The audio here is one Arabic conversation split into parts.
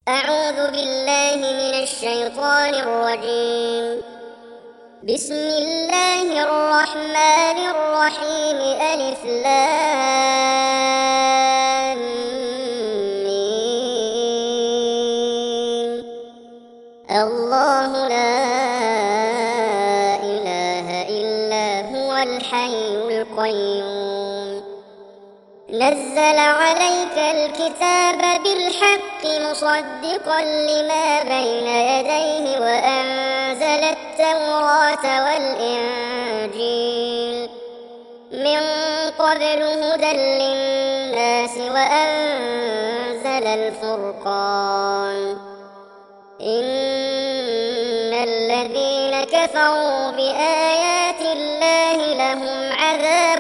أعوذ بالله من الشيطان الرجيم. بسم الله الرحمن الرحيم. ألف لام ميم. الله لا إله إلا هو الحي القيوم. نزل عليك الكتاب بالحق مصدقا لما بين يديه وأنزل التوراة والإنجيل من قبل هدى للناس وأنزل الفرقان. إن الذين كفروا بآيات الله لهم عذاب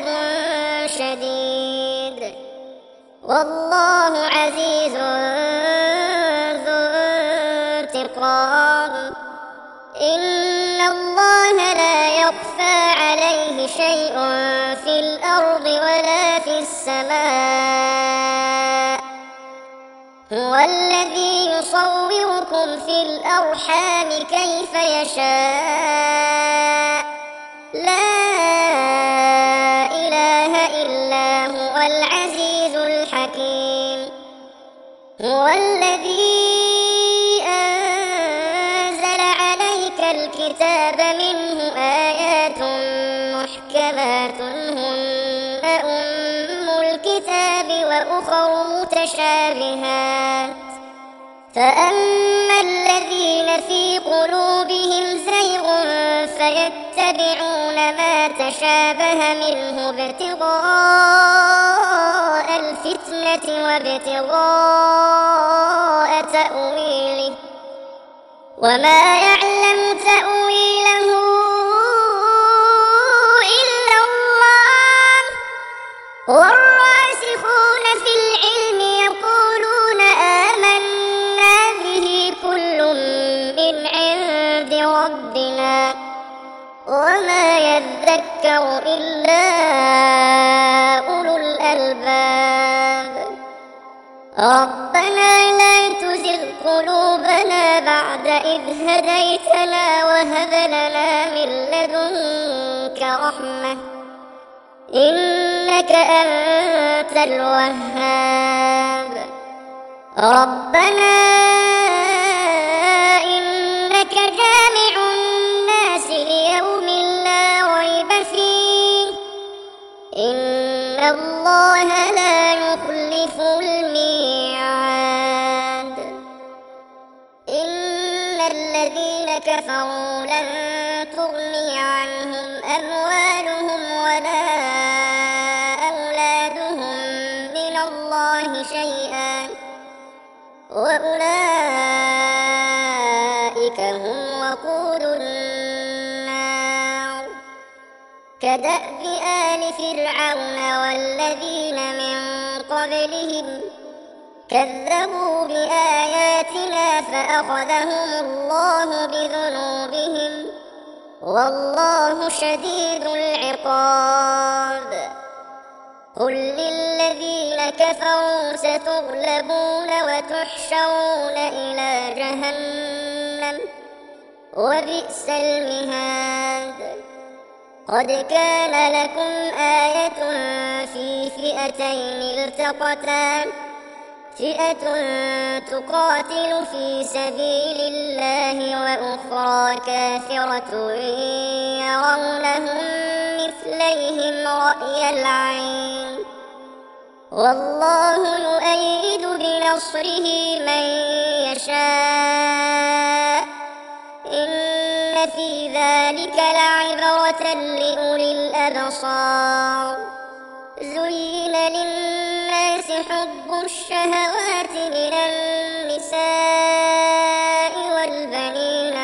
شديد والله عزيز ذو انتقام. إن الله لا يخفى عليه شيء في الأرض ولا في السماء. هو الذي يصوركم في الأرحام كيف يشاء. لا إله إلا هو العزيز الحكيم. هو الذي أنزل عليك الكتاب منه آيات محكمات هن أم الكتاب وأخر متشابهات. فأما الذين في قلوبهم زيغ فيتبعون ما تشابه منه ابتغاء الفتنة وابتغاء تأويله وما يعلم تأويله إلا الله. والراسخون في العلم يقولون آمنا به كل من عند ربنا وما يذكر إلا أولو الألباب. ربنا لا تزغ قلوبنا بعد إذ هديتنا وهب لنا من لدنك رحمة إنك أنت الوهاب. ربنا إنك جامع الناس ليوم لا ريب فيه إن الله لا يخلف الميعاد. إن الذين كفروا لن تغني عنهم أموالهم ولا أولادهم من الله شيئا وأولئك هم وقود النار. كدأب آل فرعون والذين من قبلهم كذبوا بآياتنا فأخذهم الله بذنوبهم والله شديد العقاب. قل للذين كفروا ستغلبون وتحشرون إلى جهنم وبئس المهاد. قد كان لكم آية في فئتين التقتا فئة تقاتل في سبيل الله وأخرى كافرة يرونهم مثليهم رأي العين والله يؤيد بنصره من يشاء. إن في ذلك لعبرة لأولي الأبصار. زين للناس حب الشهوات من النساء والبنين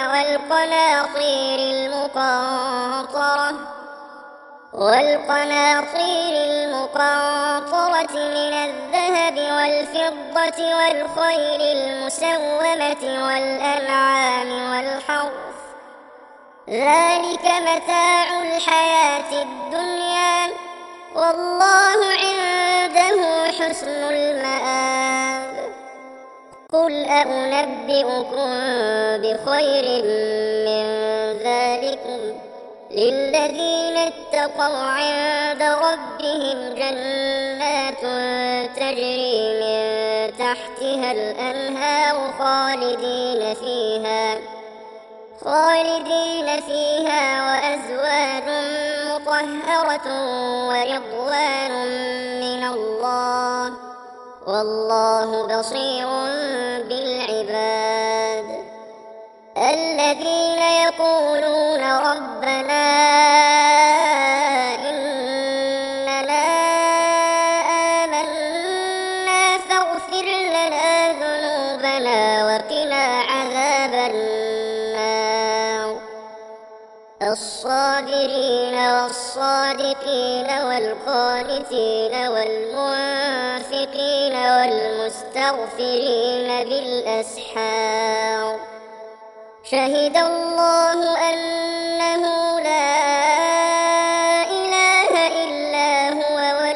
والقناطير المقنطرة من الذهب والفضة والخيل المسومة والأنعام والحرث ذلك متاع الحياة الدنيا والله عنده حسن المآب. قل أنبئكم بخير من ذلكم للذين اتقوا عند ربهم جنات تجري من تحتها الأنهار خالدين فيها وأزواج مطهرة ورضوان من الله والله بصير بالعباد الذين يقولون ربنا إننا آمنا فاغفر لنا ذنوبنا وقنا عذاب النار الصابرين والصادقين والقانتين والمنفقين والمستغفرين بالأسحار شهد الله أنه لا إله إلا هو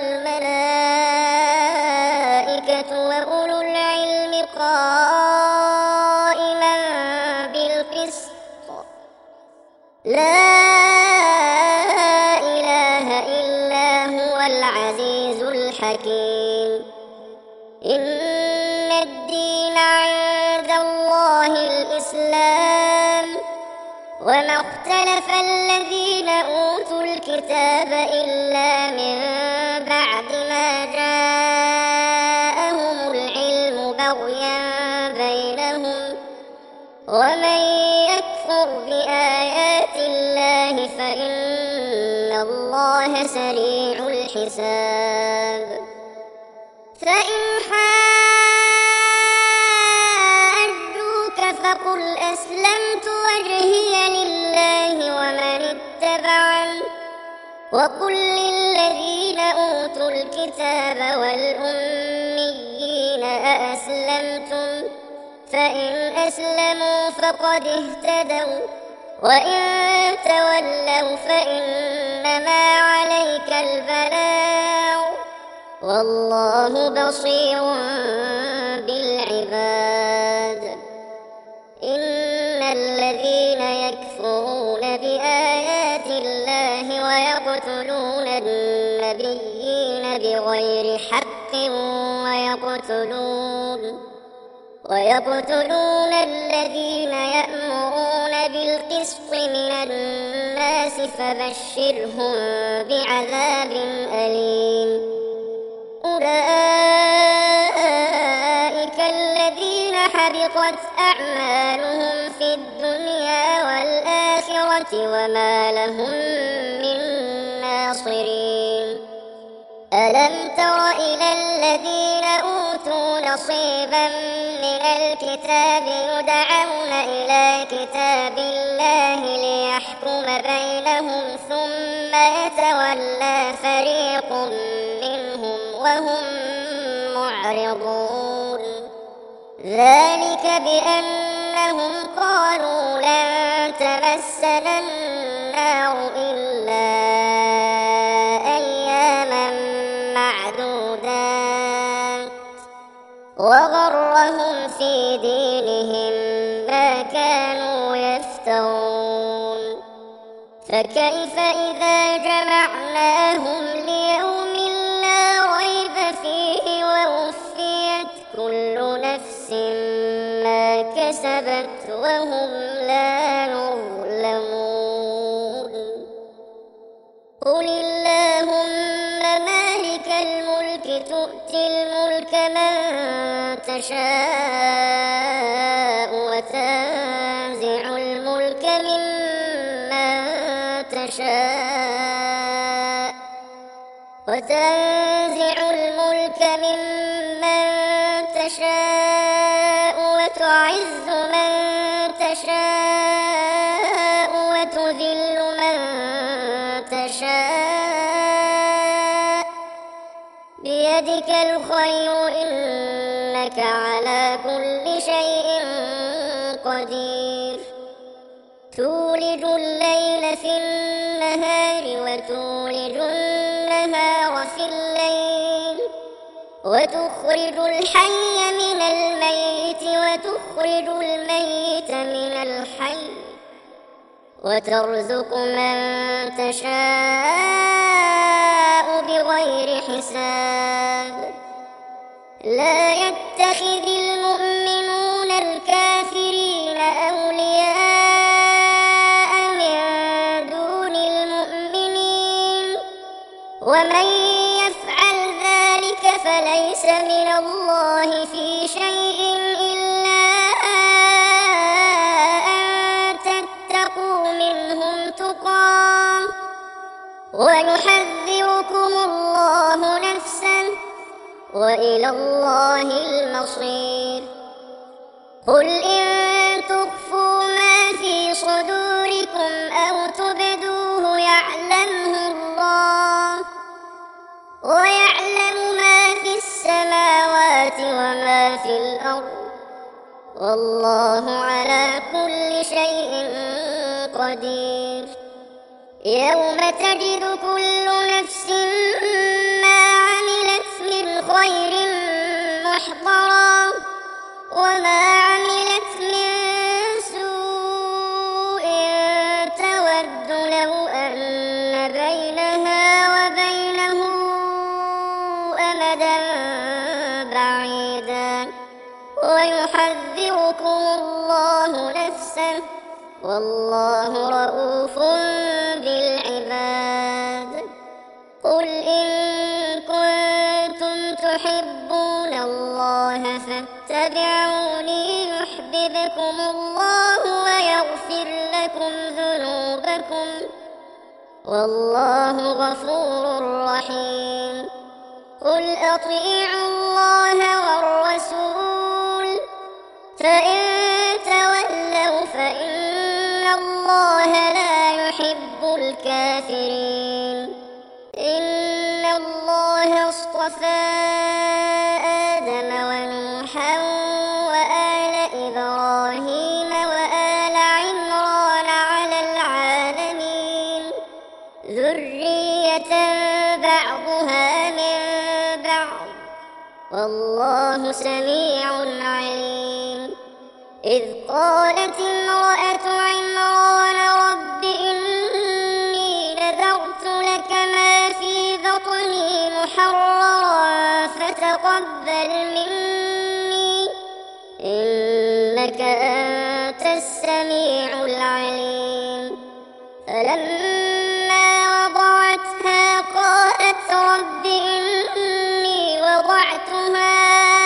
والملائكة وأولو العلم قائما بالقسط لا إله إلا هو العزيز الحكيم إن الدين عند الله الإسلام وما اختلف الذين أوتوا الكتاب إلا من بعد ما جاءهم العلم بغيا بينهم ومن يكفر بآيات الله فإن الله سريع الحساب فإن حاجوك فقل أسلمت وجهي لله ومن اتبعني وقل للذين أوتوا الكتاب والأميين أأسلمتم فإن أسلموا فقد اهتدوا وإن تولوا فإنما عليك البلاغ والله بصير بالعباد إن الذين يكفرون بآيات الله ويقتلون النبيين بغير حق ويقتلون الذين يأمرون بالقسط من الناس فبشرهم بعذاب أليم أولئك الذين حبطت أعمالهم في الدنيا والآخرة وما لهم من ناصرين ألم تر إلى الذين أوتوا نصيبا من الكتاب يدعون إلى كتاب الله ليحكم بينهم ثم يتولى فريق منهم وهم معرضون ذلك بأنهم قالوا لن تمسنا النار إلا أياما معدودات وغرهم في دينهم ما كانوا يفترون فكيف إذا جمعناهم ليوم لا ريب فيه ووفيت كل نفس ما كسبت وهم لا يظلمون قل اللهم مالك الملك تؤتي الملك من تشاء وتنزع الملك ممن تشاء وتعز من تشاء وتذل من تشاء بيدك الخير إنك على كل شيء قدير تولج الليل في النهار وتولج النهار في الليل وتخرج الحي من الميت وتخرج الميت من الحي وترزق من تشاء بغير حساب لا يتخذ المؤمنون الكافرين أولياء من دون المؤمنين ومن يفعل ذلك فليس من الله في شيء إلا أن تتقوا منهم تقاه ويحذركم الله نفسه وإلى الله المصير قل إن تخفوا ما في صدوركم أو تبدوه يعلمه الله ويعلم ما في السماوات وما في الأرض والله على كل شيء قدير يوم تجد كل نفس ما عملت من خير محضرا وما عملت من سوء تود لو أن بينها وبينه أمدا بعيدا ويحذركم الله نفسه والله رءوف بالعباد قل إن كنتم تحبون الله فاتبعوني يحببكم الله ويغفر لكم ذنوبكم والله غفور رحيم قل أطيعوا الله والرسول فإن تولوا فإن الله لا يحب الكافرين إن الله اصطفى آدم ونوحا وآل إبراهيم وآل عمران على العالمين ذرية بعضها من بعض والله سميع عليم إذ قالت امرأة عمران رب إني نذرت لك ما في بطني محررا فتقبل مني إنك أنت السميع العليم فلما وضعتها قالت رب إني وضعتها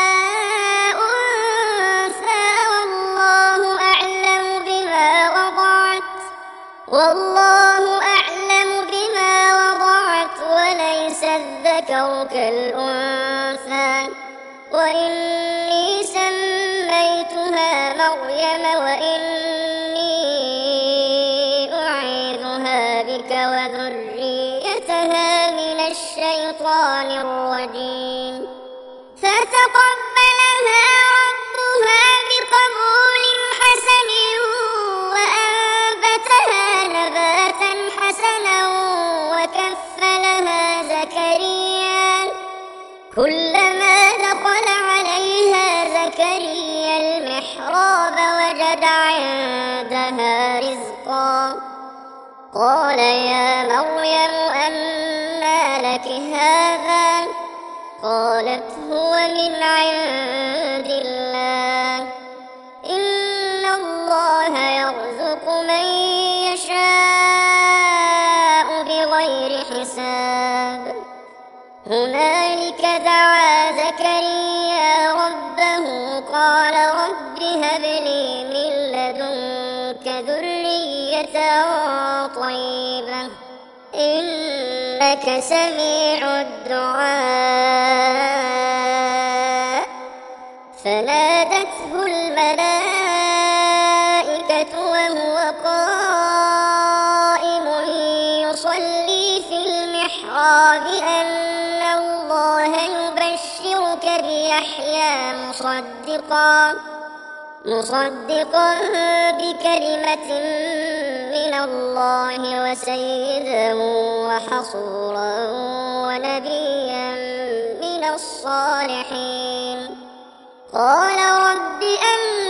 والله أعلم بما وضعت وليس الذكر كالأنثى وإني سميتها مريم وإني أعيذها بك وذريتها من الشيطان الرجيم فتقبلها ربها بقبول حسن نباتا حسنا وكفلها زكريا كلما دخل عليها زكريا المحراب وجد عندها رزقا قال يا مريم أنى لك هذا قالت هو من عند الله إن الله يرزق من يشاء بغير حساب هنالك دعا زكريا ربه قال رب هب لي من لدنك ذرية طيبة إنك سميع الدعاء فنادته الملائكة وهو قائم يصلي في المحراب أن الله يبشرك بيحيى مصدقا بكلمة من الله وسيدا وحصورا ونبيا من الصالحين قال رب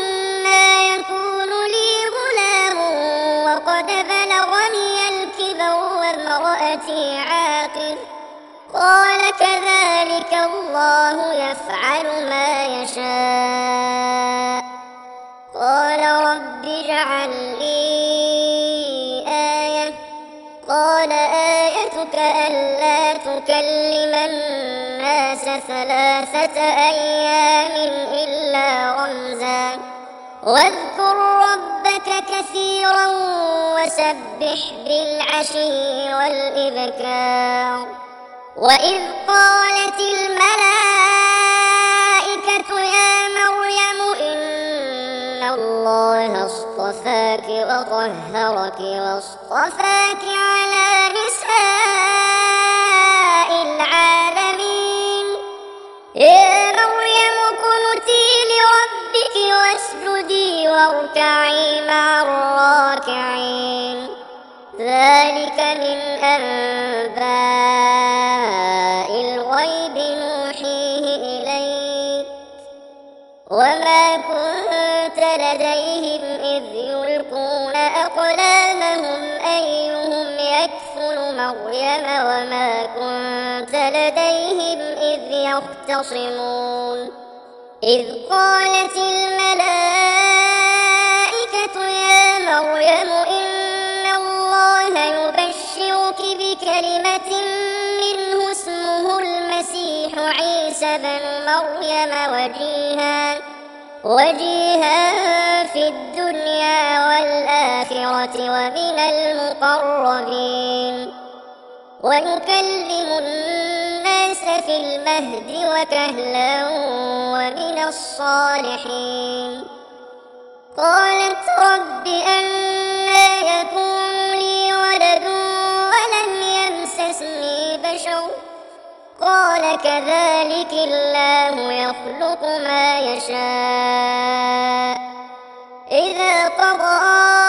قال كذلك الله يفعل ما يشاء قال رب اجعل لي آية قال آيتك ألا تكلم الناس 3 أيام إلا رمزا واذكر ربك كثيرا وسبح بالعشي والإبكار وإذ قالت الملائكة يا مريم إن الله اصطفاك وطهرك واصطفاك على نساء العالمين يا مريم اقنتي لربك واسجدي واركعي مع الراكعين ذلك من أنباء الغيب نوحيه إليك وما كنت لديهم إذ يلقون أقلامهم أيهم يكفل مريم وما كنت لديهم إذ يختصمون إذ قالت الملائكة يا مريم إن الله يبشرك بكلمة منه اسمه المسيح عيسى بن مريم وجيها في الدنيا والآخرة ومن المقربين ويكلم الناس في المهد وكهلا ومن الصالحين قالت رب أنى يكون لي ولد ولم يمسسني بشر قال كذلك الله يخلق ما يشاء إذا قضى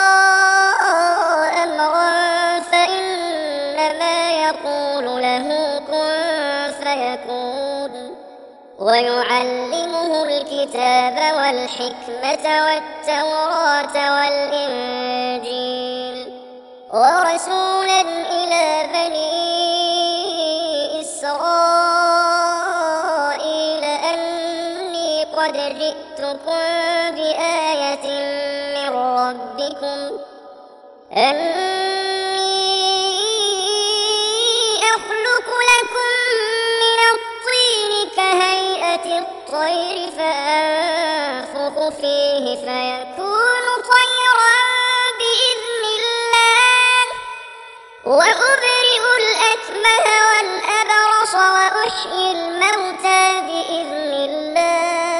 أمرا فإنما يقول له كن فيكون ويعلمه الكتاب والحكمة والتوراة والإنجيل ورسولا إلى بني إسرائيل أني قد جئتكم بآية من ربكم أني أخلق لكم من الطين كهيئة الطير فأنفخ فيه فيكون طيرا بإذن الله وأبرئ الأكمه والأبرص وأحيي الموتى بإذن الله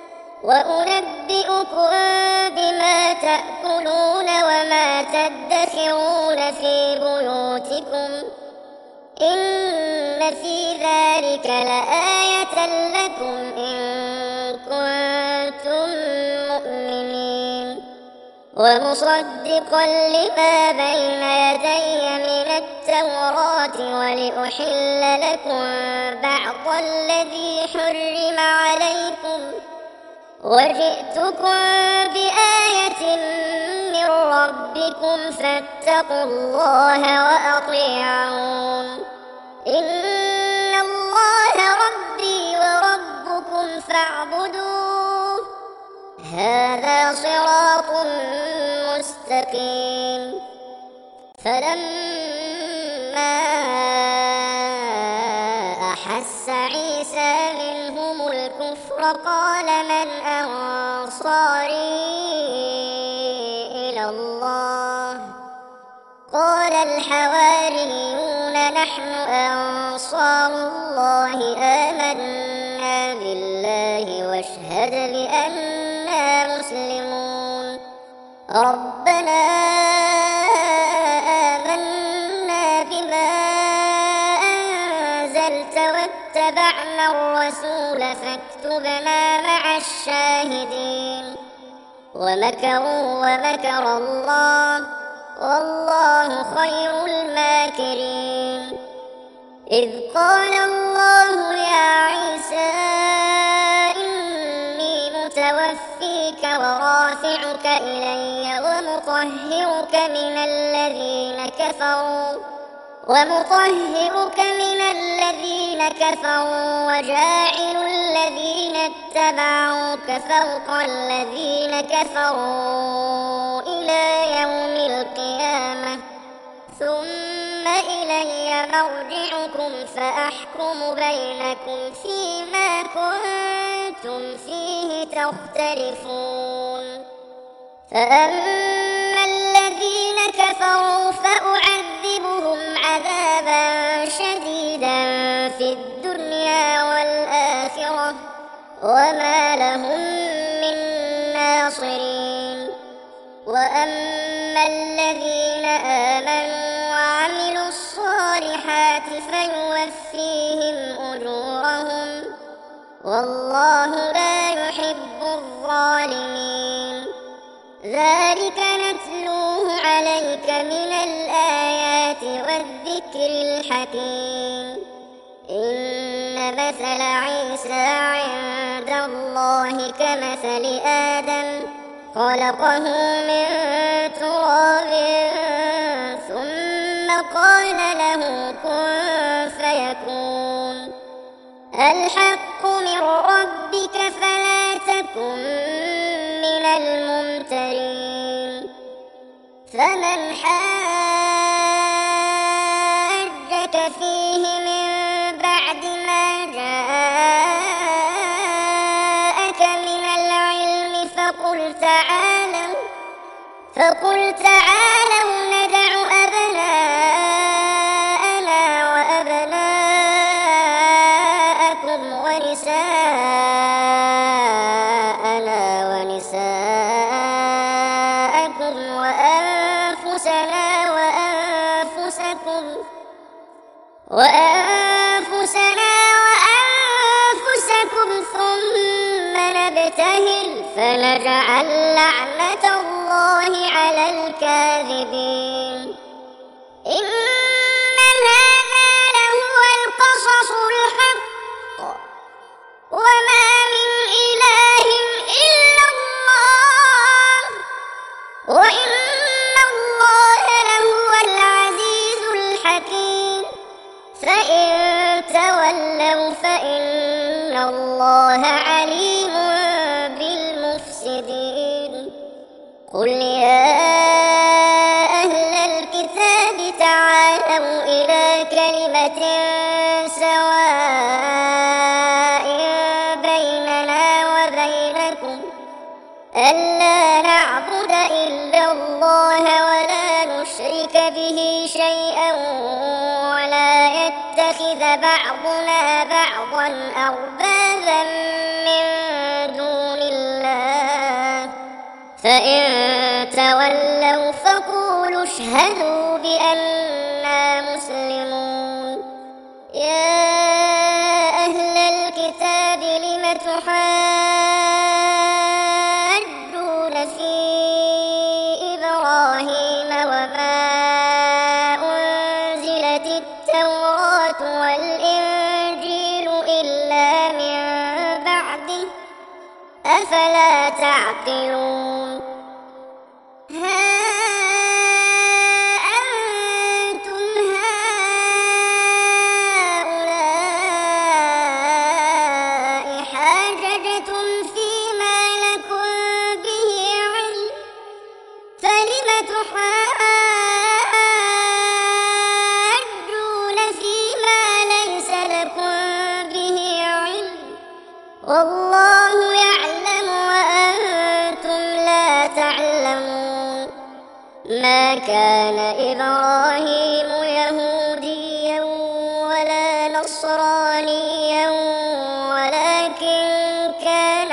وأنبئكم بما تأكلون وما تدخرون في بيوتكم إن في ذلك لآية لكم إن كنتم مؤمنين ومصدقا لما بين يدي من التوراة ولأحل لكم بعض الذي حرم عليكم وجئتكم بآية من ربكم فاتقوا الله وأطيعون إن الله ربي وربكم فاعبدوه هذا صراط مستقيم فلما أحس عيسى منهم الكفر قال من أنصاري إلى الله قال الحواريون نحن أنصار الله آمنا بالله واشهد بأننا مسلمون ربنا آمنا بما أنزلت واتبعنا الرسول فاكتبنا مع الشاهدين ومكروا ومكر الله والله خير الماكرين إذ قال الله يا عيسى إني متوفيك ورافعك إلي ومطهرك من الذين كفروا ومطهرك من الذين كفروا وجاعل الذين اتبعوك فوق الذين كفروا إلى يوم القيامة ثم إلي مرجعكم فأحكم بينكم فيما كنتم فيه تختلفون فأما الذين كفروا فأعذبهم عذابا شديدا في الدنيا والآخرة وما لهم من ناصرين وأما الذين آمنوا وعملوا الصالحات فيوفيهم أجورهم والله لا يحب الظالمين ذلك نتلوه عليك من الآيات والذكر الحكيم إن مثل عيسى عند الله كمثل آدم خلقه من تراب ثم قال له كن فيكون الحق من ربك فلا تكن من الممترين فمن حاجك فيه من بعد ما جاءك من العلم فقل تعالوا ندع أبناءنا وأبناءكم ونساءنا ونساءكم وأنفسنا وأنفسكم ثم نبتهل فنجعل لعنة الله على الكاذبين إن هذا لهو القصص الحق وما من إله إلا الله وإن الله لهو العزيز الحكيم فإن تولوا فإن الله عليم بالمفسدين قل يا أهل الكتاب تعالوا إلى كلمة سواء بيننا وبينكم ألا نعبد إلا الله ولا نشرك به شيئا ولا يتخذ بعضنا بعضا أربابا من دون الله فإن تولوا فقولوا اشهدوا بأننا مسلمون يا أهل الكتاب لم تحاجون في إبراهيم وما أنزلت التوراة والإنجيل إلا من بعده أفلا تعقلون ها أنتم هؤلاء حاججتم فيما لكم به علم فلم تحاجون فيما ليس لكم به علم والله يعلم وأنتم لا تعلمون ما كان إبراهيم يهوديا ولا نصرانيا ولكن كان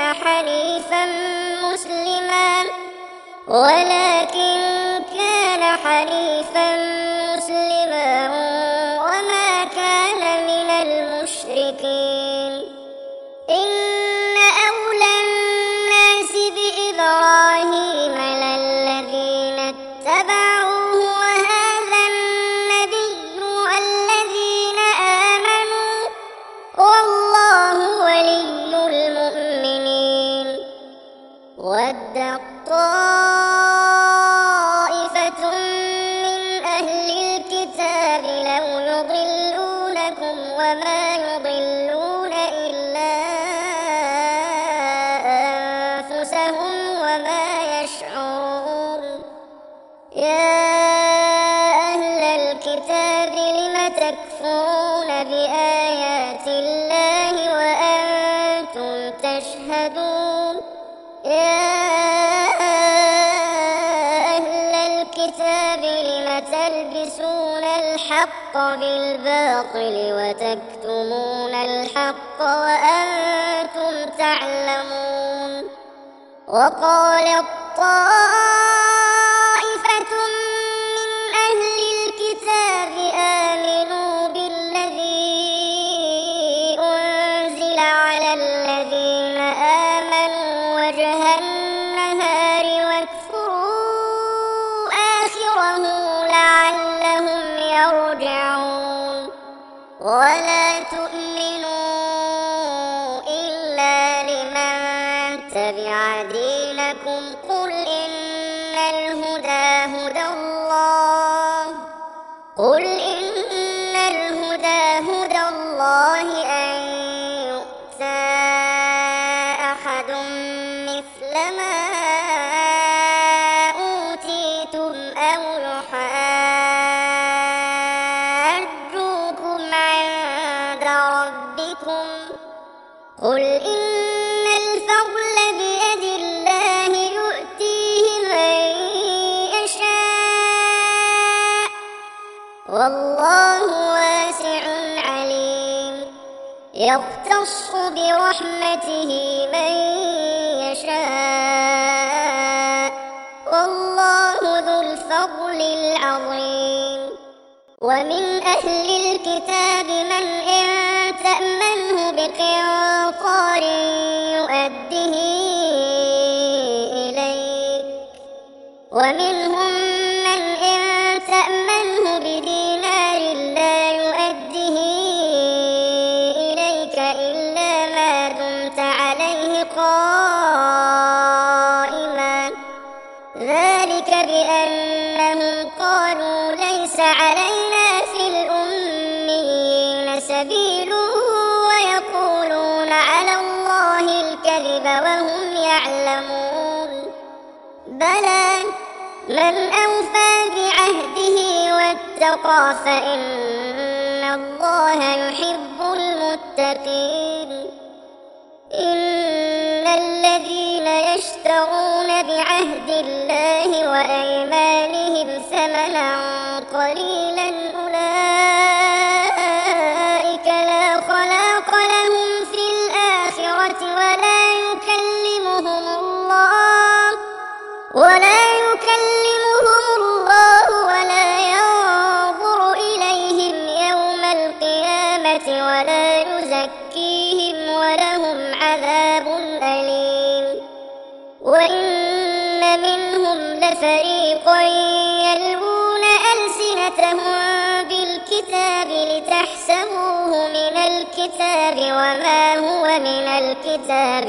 حنيفا مسلما وما كان من المشركين إن أولى الناس بإبراهيم للذين اتبعوه وهذا النبي والذين آمنوا والله ولي المؤمنين ودت طائفة من أهل الكتاب لو أنفسهم وما يشعرون. يا أهل الكتاب لم تكفرون بآيات الله وأنتم تشهدون. يا أهل الكتاب لم تلبسون الحق بالباطل وتكتمون الحق وأنتم تعلمون. وقالت طائفة من أهل الكتاب آمنوا بالذي أنزل على الذين آمنوا وجه النهار واكفروا آخره لعلهم يرجعون. ولا تؤمنوا إلا لمن تبع دينكم قل إن الهدى هدى الله أن يؤتى أحد مثل ما أوتيتم أو يحاجوكم عند ربكم. قل إن الفضل بيد الله يؤتيه من يشاء والله واسع عليم. يختص برحمته من يشاء والله ذو الفضل العظيم. ومن أهل الكتاب من إن تأمنه بقنطار يؤده إليك ومنهم من إن تأمنه بدينار لا يؤده إليك إلا ما دمت عليه قائما. ذلك بأنهم قالوا ليس علينا في الأميين سبيل ويقولون على الله الكذب وهم يعلمون. بلى من أوفى بعهده واتقى فإن الله يحب المتقين. إن الذين يشترون بعهد الله وأيمانهم ثمنا قليلا أولئك لا خلاق لهم في الآخرة ولا يكلمهم الله ولا ينظر إليهم يوم القيامة ولا يزكيهم ولهم عذاب أليم. وإن منهم لفريقا يلوون ألسنتهم بالكتاب لتحسبوه من الكتاب وما هو من الكتاب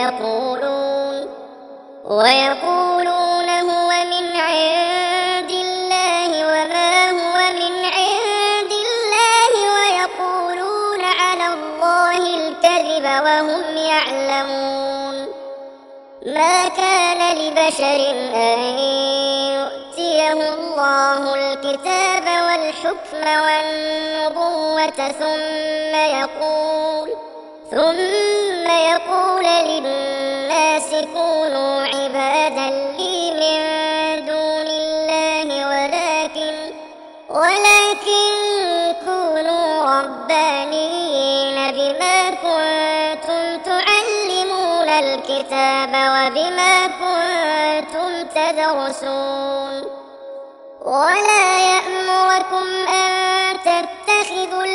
ويقولون هو من عند الله وما هو من عند الله ويقولون على الله الكذب وهم يعلمون. ما كان لبشر أن يؤتيه الله الكتاب والحكم والنبوة ثم يقول للناس كونوا عبادا لي من دون الله ولكن كونوا ربانيين بما كنتم تعلمون الكتاب وبما كنتم تدرسون. ولا يأمركم أن تتخذوا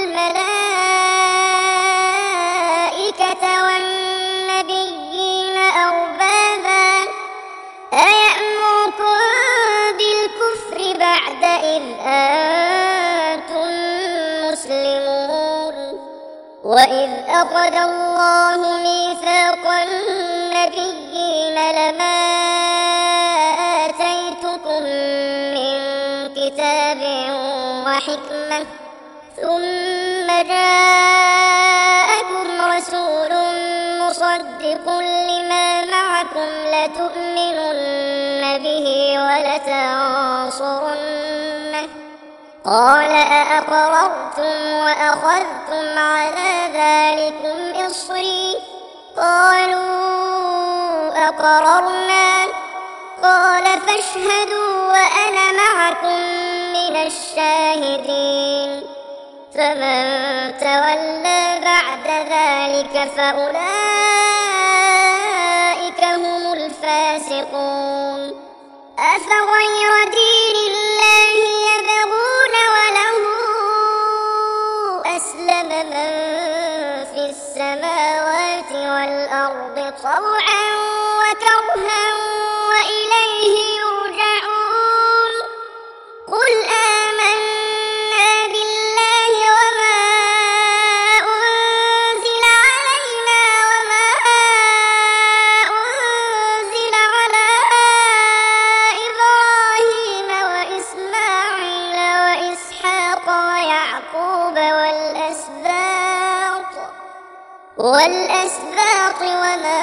الملائكة والنبيين أربابا أيأمركم بالكفر بعد إذ أنتم مسلمون. وإذ أخذ الله ميثاق النبيين لما آتيتكم من كتاب وحكمة ثم جاءكم رسول مصدق لما معكم لتؤمنن به ولتنصرنه قال أأقررتم وأخذتم على ذلكم إصري قالوا أقررنا قال فاشهدوا وأنا معكم من الشاهدين فمن تولى بعد ذلك فأولئك هم الفاسقون أفغير دين الله يبغون وله أسلم من في السماوات والأرض طوعا وكرها وإليه يرجعون قل آمنا بالله وما أنزل علينا وما أنزل على إبراهيم وإسماعيل وإسحاق ويعقوب والأسباط وما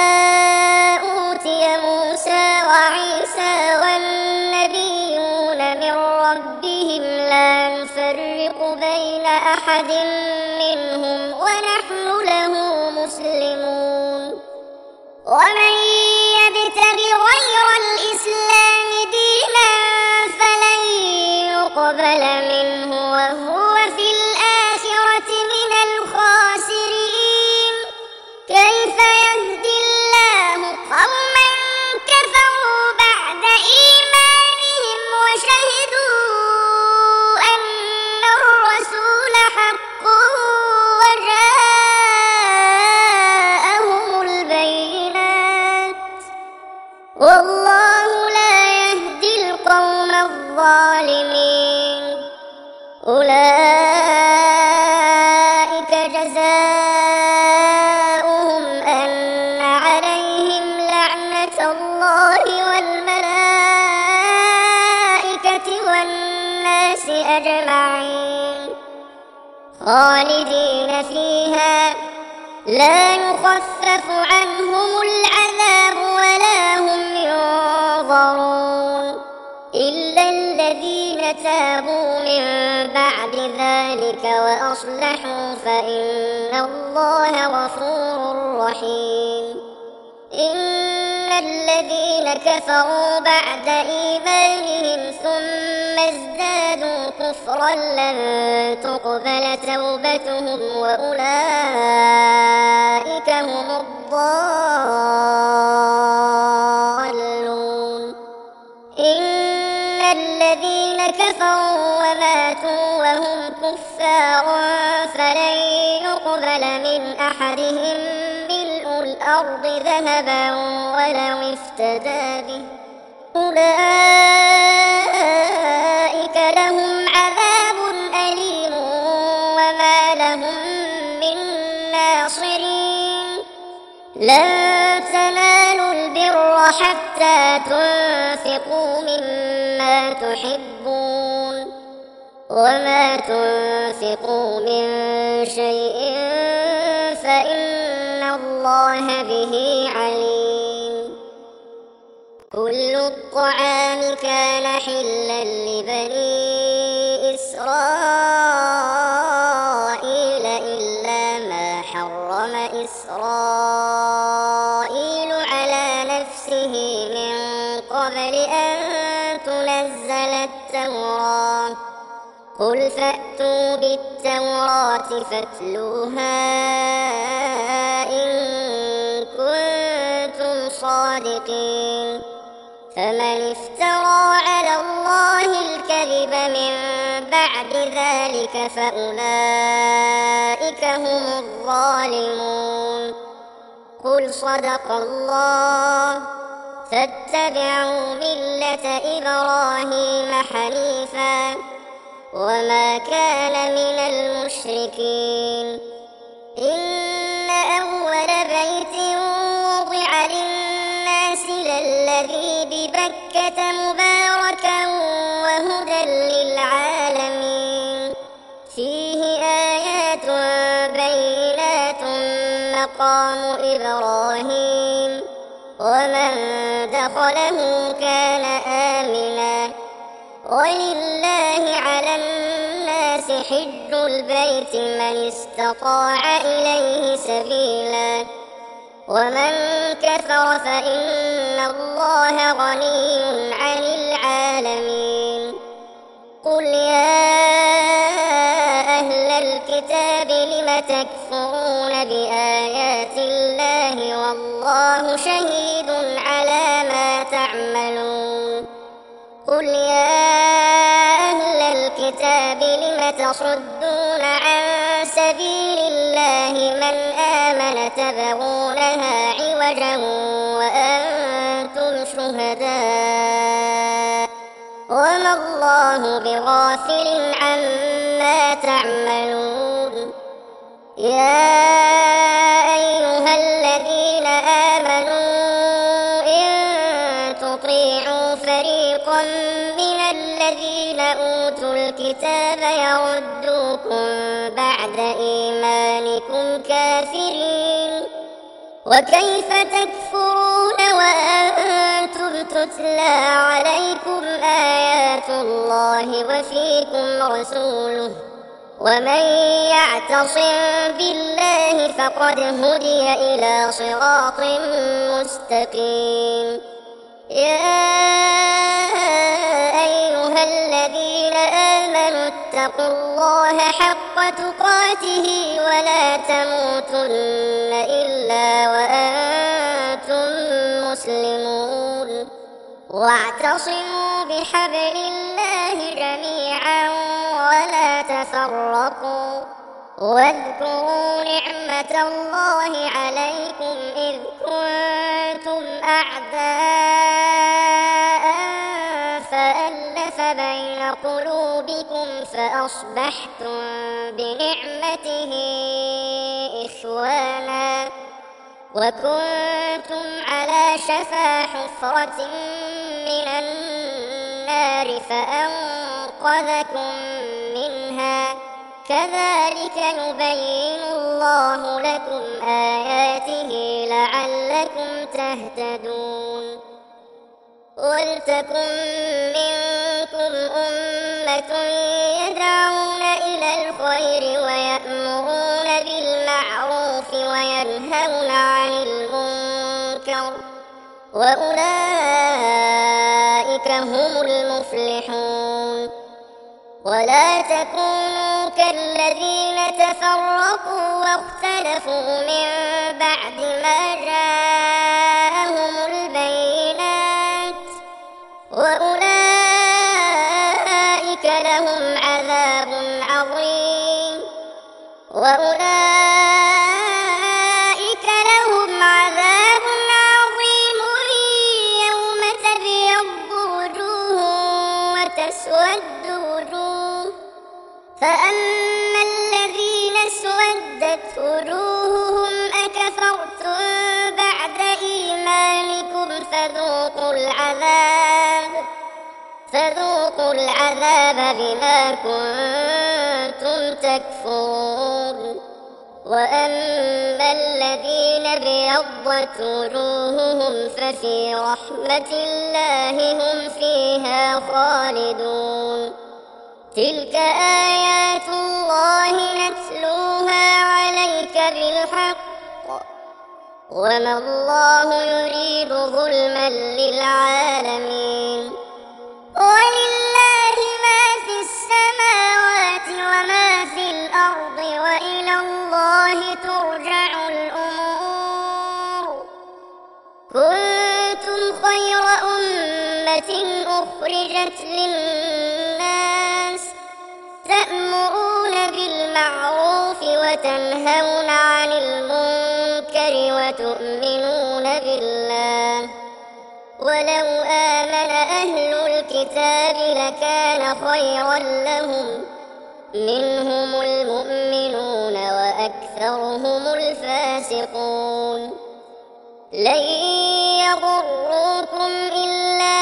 أوتي موسى وعيسى والنبيون من ربهم لا نفرق بين أحد منهم ونحن له مسلمون ومن يبتغ غير الإسلام دينا فلن يقبل منه وهو في الآخرة من الخاسرين كيف يهدي الله قوما كفروا بعد إيمانهم وشهدوا أن الرسول حق وجاءهم البينات والله لا يهدي القوم الظالمين أولئك جزاؤهم أن عليهم لعنة الله والملائكة والناس أجمعين خالدين فيها لا يخفف عنهم العذاب ولا هم ينظرون إلا الذين تابوا من بعد ذلك وأصلحوا فإن الله غفور رحيم إن الذين كفروا بعد إيمانهم ثم ازدادوا كفرا لن تقبل توبتهم وأولئك هم الضالون إن الذين كفروا وماتوا وهم كفار فلن يقبل من أحدهم ملء الأرض ذهبا ولو افتدى به أولئك لهم عذاب أليم وما لهم من ناصرين لن تنالوا البر حتى تنفقوا مما تحبون وما تنفقوا من شيء فإن الله به عليم كل الطعام كان حلا لبني إسرائيل إلا ما حرم إسرائيل على نفسه من قبل أن تنزل التوراة قل فأتوا بالتوراة فاتلوها إن كنتم صادقين فمن افترى على الله الكذب من بعد ذلك فأولئك هم الظالمون قل صدق الله فاتبعوا ملة إبراهيم حنيفا وما كان من المشركين إن أول بيت وضع للناس للذي ببكة مباركا وهدى للعالمين فيه آيات بينات مقام إبراهيم ومن دخله كان آمنا ولله على الناس حج البيت من استطاع إليه سبيلا ومن كفر فإن الله غني عن العالمين قل يا أهل الكتاب لم تكفرون بآيات الله والله شهيد على ما تعملون قل يا أهل الكتاب لم تصدون عن سبيل الله من آمن تبغونها عوجا وأنتم شهداء وما الله بغافل عما تعملون يا أيها الذين آمنوا إن تطيعوا فريقا من الذين أوتوا الكتاب يردوكم بعد إيمانكم كافرين وكيف تكفرون وأنتم تتلى عليكم آيات الله وفيكم رسوله ومن يعتصم بالله فقد هدي إلى صراط مستقيم يا أيها الذين آمنوا اتقوا الله حق تقاته ولا تموتن إلا وأنتم مسلمون واعتصموا بحبل الله جميعا ولا تفرقوا واذكروا نعمة الله عليكم إذ كنتم أعداء فألف بين قلوبكم فأصبحتم بنعمته إخوانا وكنتم على شفا حفرة من النار فأنقذكم منها كذلك يبين الله لكم آياته لعلكم تهتدون ولتكن منكم أمة يدعون إلى الخير ويأمرون بالمعروف وينهون عن المنكر وأولئك هم المفلحون ولا تكونوا كالذين تفرقوا واختلفوا من بعد ما جاءهم البينات وأولئك لهم عذاب عظيم يوم تبيض وجوه وتسود وجوه فأما الذين اسودت وجوههم أكفرتم بعد إيمانكم فذوقوا العذاب بما كنتم تكفرون وأما الذين ابيضت وجوههم ففي رحمة الله هم فيها خالدون تلك آيات الله نتلوها عليك بالحق وما الله يريد ظلما للعالمين ولله ما في السماوات وما في الأرض وإلى الله ترجع الأمور كنتم خير أمة أخرجت للناس تأمرون بالمعروف وتنهون عن المنكر وتؤمنون بالله ولو آمن أهل الكتاب لكان خيرا لهم منهم المؤمنون وأكثرهم الفاسقون لن يضروكم إلا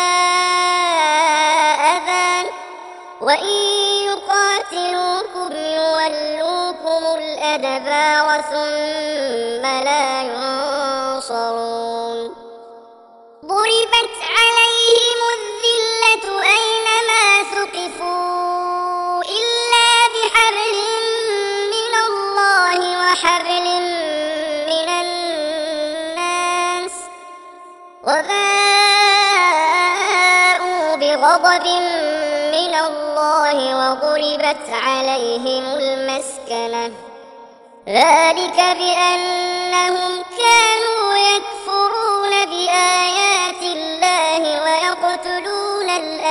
أذى وإن يقاتلوكم يولوكم الأدبار ثم لا ينصرون وضربت عليهم الذلة أينما ثقفوا إلا بحبل من الله وحبل من الناس وباءوا بغضب من الله وضربت عليهم المسكنة ذلك بأنهم كانوا يكفرون بآيات الله ويقتلون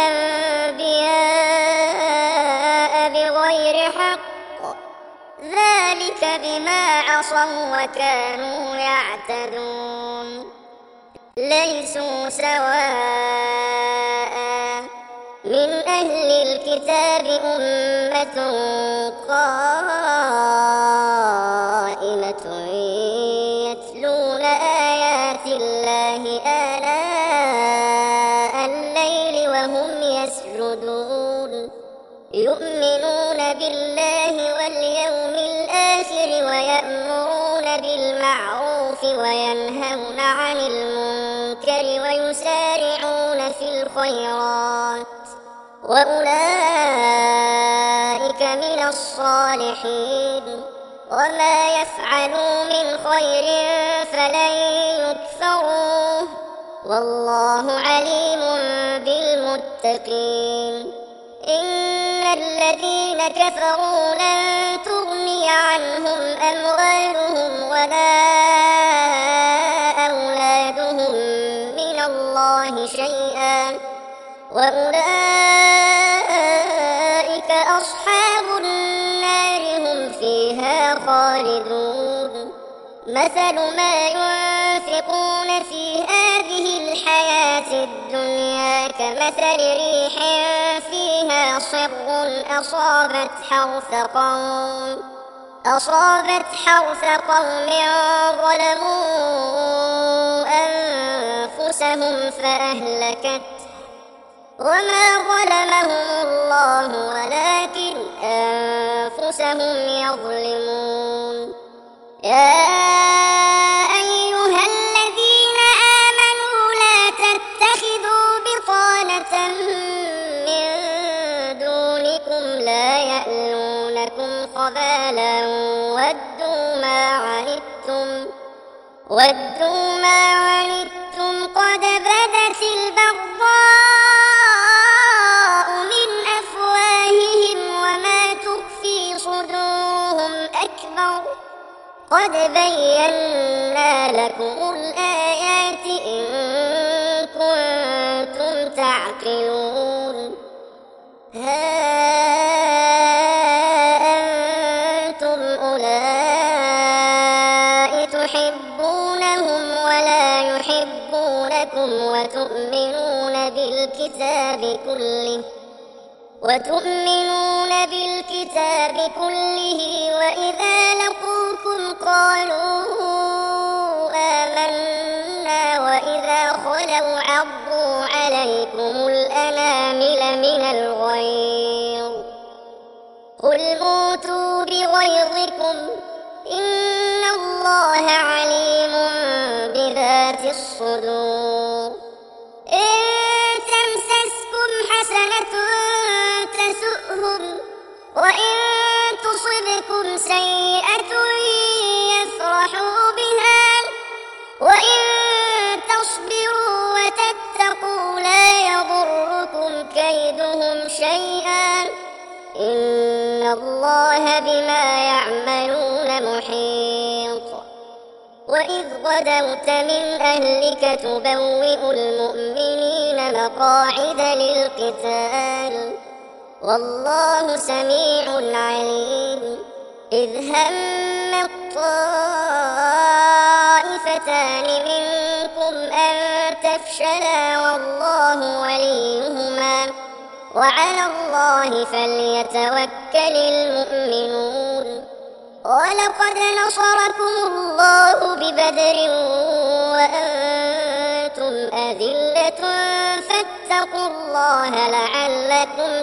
الأنبياء بغير حق ذلك بما عصوا وكانوا يعتدون ليسوا سواء من أهل الكتاب أمة قائمة يتلون آيات الله آناء الليل وهم يسجدون يؤمنون بالله واليوم الآخر ويأمرون بالمعروف وينهون عن المنكر ويسارعون في الخيرات وأولئك من الصالحين وما يفعلوا من خير فلن يكفروه والله عليم بالمتقين إن الذين كفروا لن تغني عنهم أموالهم ولا أولادهم من الله شيئا وأولئك أصحاب النار هم فيها خالدون مثل ما ينفقون في هذه الحياة الدنيا كمثل ريح فيها صر أصابت حرث قوم ظلموا أنفسهم فأهلكت وما ظلمهم الله ولكن أنفسهم يظلمون يا أيها الذين آمنوا لا تتخذوا بطانة من دونكم لا يألونكم خبالا ودوا ما عنتم قد بدت البغضاء من أفواههم وما تخفي صدورهم أكبر قد بينا لكم الآيات إن كنتم تعقلون ها أنتم أولئك تحبونهم ولا يحبونكم وتؤمنون بالكتاب كله وإذا لقوكم قالوا آمنا وإذا خلوا عضوا عليكم الأنامل من الغيظ قل موتوا بغيظكم إن الله عليم بذات الصدور إن تمسسكم حسنة تسؤهم وإن تصبكم سيئة يفرحوا بها وإن تصبروا وتتقوا لا يضركم كيدهم شيئا إن الله بما يعملون محيط وإذ غدوت من أهلك تبوئ المؤمنين مقاعد للقتال والله سميع عليم إذ هم الطائفتان منكم أن تفشلا والله وليهما وعلى الله فليتوكل المؤمنون ولقد نصركم الله ببدر وأنتم أذلة فاتقوا الله لعلكم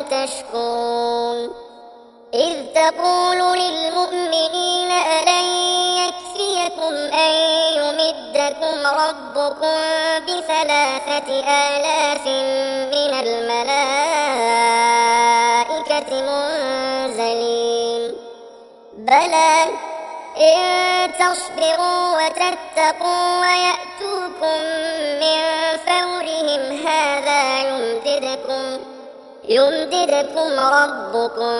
تشكرون إذ تقول للمؤمنين ألن يكفيكم يعدكم أن يمدكم ربكم ب3,000 من الملائكة منزلين بلى إن تصبروا وتتقوا ويأتوكم من فورهم هذا يمددكم ربكم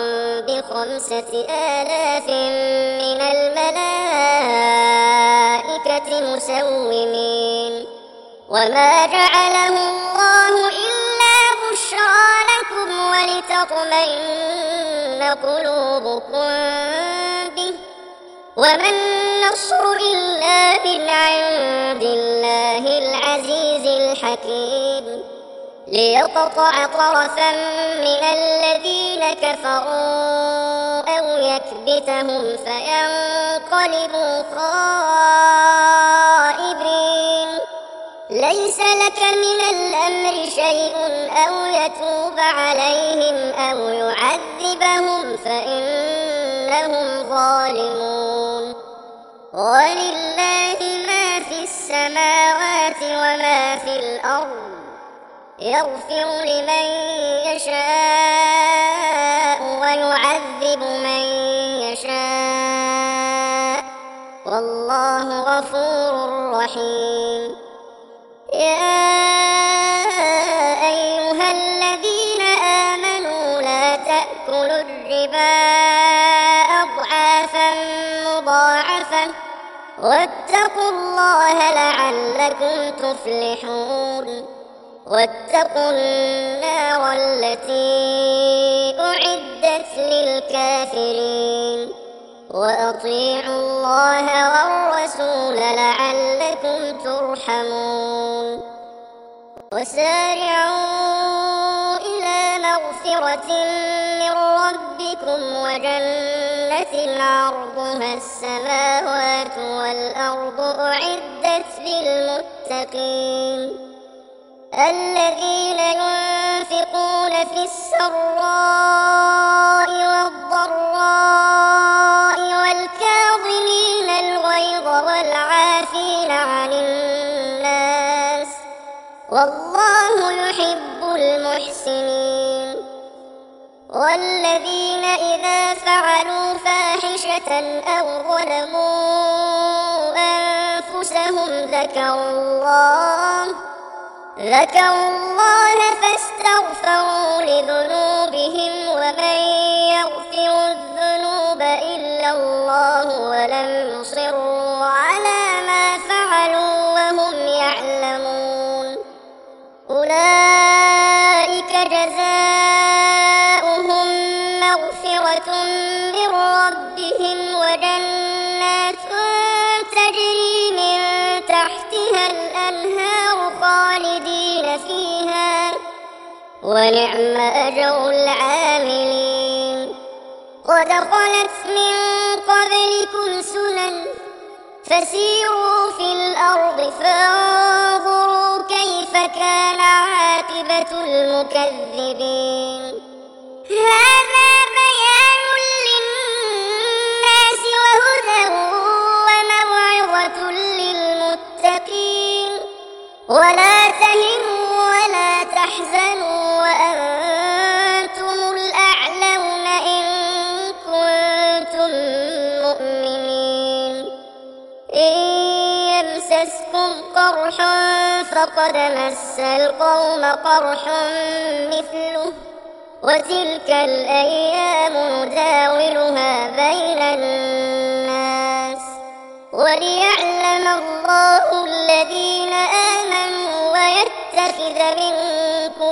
ب5,000 من الملائكة مسومين وما جعله الله إلا بشرى لكم ولتطمئن قلوبكم به وما النصر إلا من عند الله العزيز الحكيم ليقطع طرفا من الذين كفروا أو يكبتهم فينقلبوا خائبين ليس لك من الأمر شيء أو يتوب عليهم أو يعذبهم فإنهم ظالمون ولله ما في السماوات وما في الأرض يغفر لمن يشاء ويعذب من يشاء والله غفور رحيم يا أيها الذين آمنوا لا تأكلوا الربا أضعافا مضاعفة واتقوا الله لعلكم تفلحون واتقوا النار التي أعدت للكافرين وأطيعوا الله والرسول لعلكم ترحمون وسارعوا إلى مغفرة من ربكم وجنة عرضها السماوات والأرض أعدت للمتقين الذين ينفقون في السراء والضراء والكاظمين الغيظ والعافين عن الناس والله يحب المحسنين والذين إذا فعلوا فاحشة أو ظلموا أنفسهم ذكروا الله فاستغفروا لذنوبهم ومن يغفر الذنوب إلا الله ولم يصروا على ما فعلوا وهم يعلمون أولئك جزاؤهم مغفرة من ربهم وجنات تجري من تحتها الأنهار خالدين فيها ونعم أجر العاملين قد خلت من قبلكم سنن فسيروا في الأرض فانظروا كيف كان عاقبة المكذبين هذا بيان للناس وهدى وموعظة للمتقين ولا تهنوا ولا تحزنوا وأنتم الأعلون إن كنتم مؤمنين إن يمسسكم قرح فقد مس القوم قرح مثله وتلك الأيام نداولها بين الناس وليعلم الله الذين آمنوا ويتخذ منكم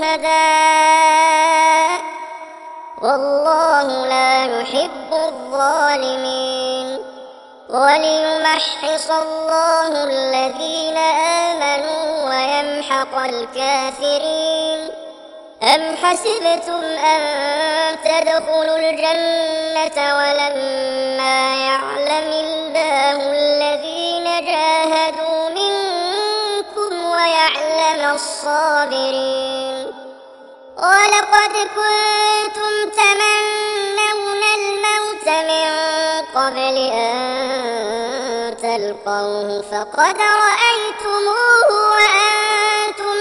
شهداء والله لا يحب الظالمين وليمحص الله الذين آمنوا ويمحق الكافرين أم حسبتم أن تدخلوا الجنة ولما يعلم الله الذين جاهدوا منكم ويعلم الصابرين ولقد كنتم تمنون الموت من قبل أن تلقوه فقد رأيتموه وأنتم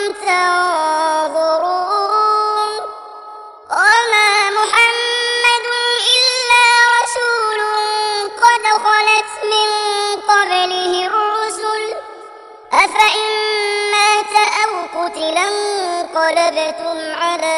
تنظرون وما محمد إلا رسول قد خلت من قبله الرسل أفإن مات أو قتلا انقلبتم على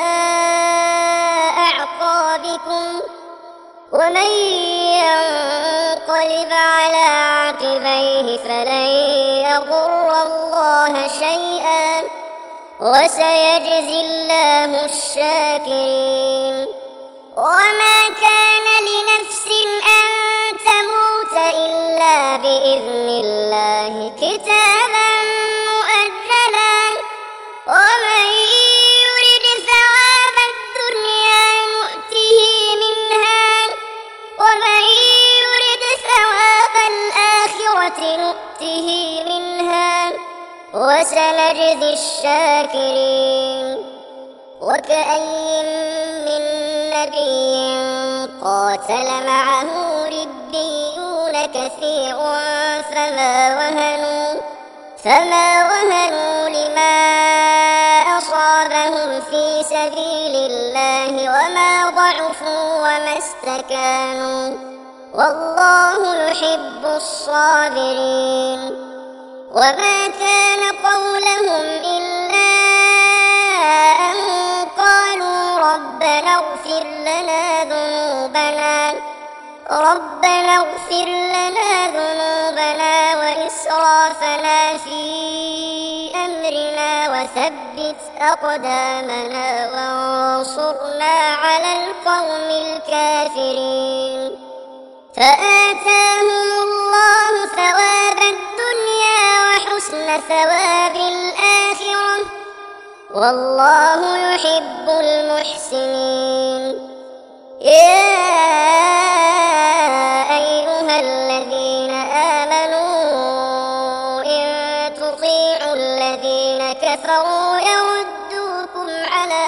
أعقابكم ومن ينقلب على عقبيه فلن يضر الله شيئا وسيجزي الله الشاكرين وما كان لنفس أن تموت إلا بإذن الله كتابا مؤجلا ومن يرد ثواب الدنيا نؤته منها ومن يرد ثواب الآخرة نؤته منها وسنجزي الشاكرين وكأي من نبي قاتل معه ربيون كثير فما وهنوا لما أصابهم في سبيل الله وما ضعفوا وما استكانوا والله يحب الصابرين وما كان قولهم إلا أن قالوا ربنا اغفر لنا ذنوبنا وإسرافنا في أمرنا وثبت أقدامنا وانصرنا على القوم الكافرين فآتاهم الله ثواب الدنيا وحسن ثواب الآخرة والله يحب المحسنين يا أيها الذين آمنوا إن تطيعوا الذين كفروا يردوكم على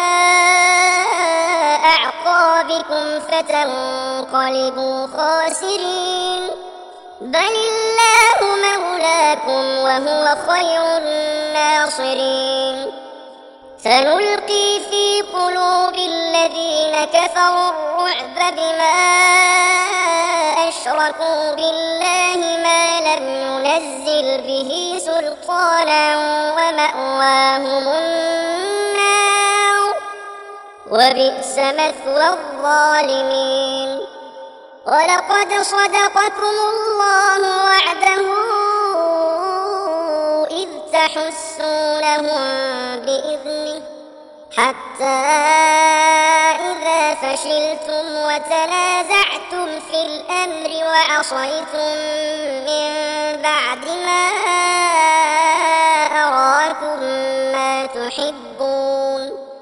أعقابكم فتنقلبوا خاسرين بل الله مولاكم وهو خير الناصرين سنلقي في قلوب الذين كفروا الرعب بما أشركوا بالله ما لم ينزل به سلطانا ومأواهم النار وبئس مثوى الظالمين ولقد صدقكم الله وعده إذ تحسونهم بإذنه حتى إذا فشلتم وتنازعتم في الأمر وعصيتم من بعد ما أراكم ما تحبون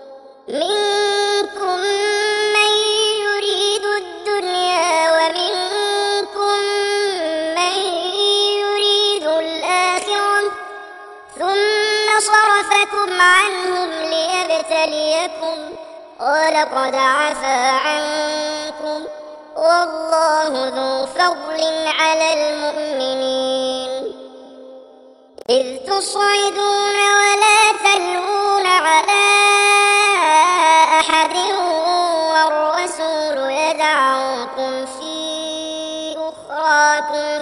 منكم من يريد الدنيا ومنكم من يريد الآخرة ثم صرفكم عنهم ليبتليكم ولقد عفا عنكم والله ذو فضل على المؤمنين إذ تصعدون ولا تلوون على أحد والرسول يدعوكم في أخراكم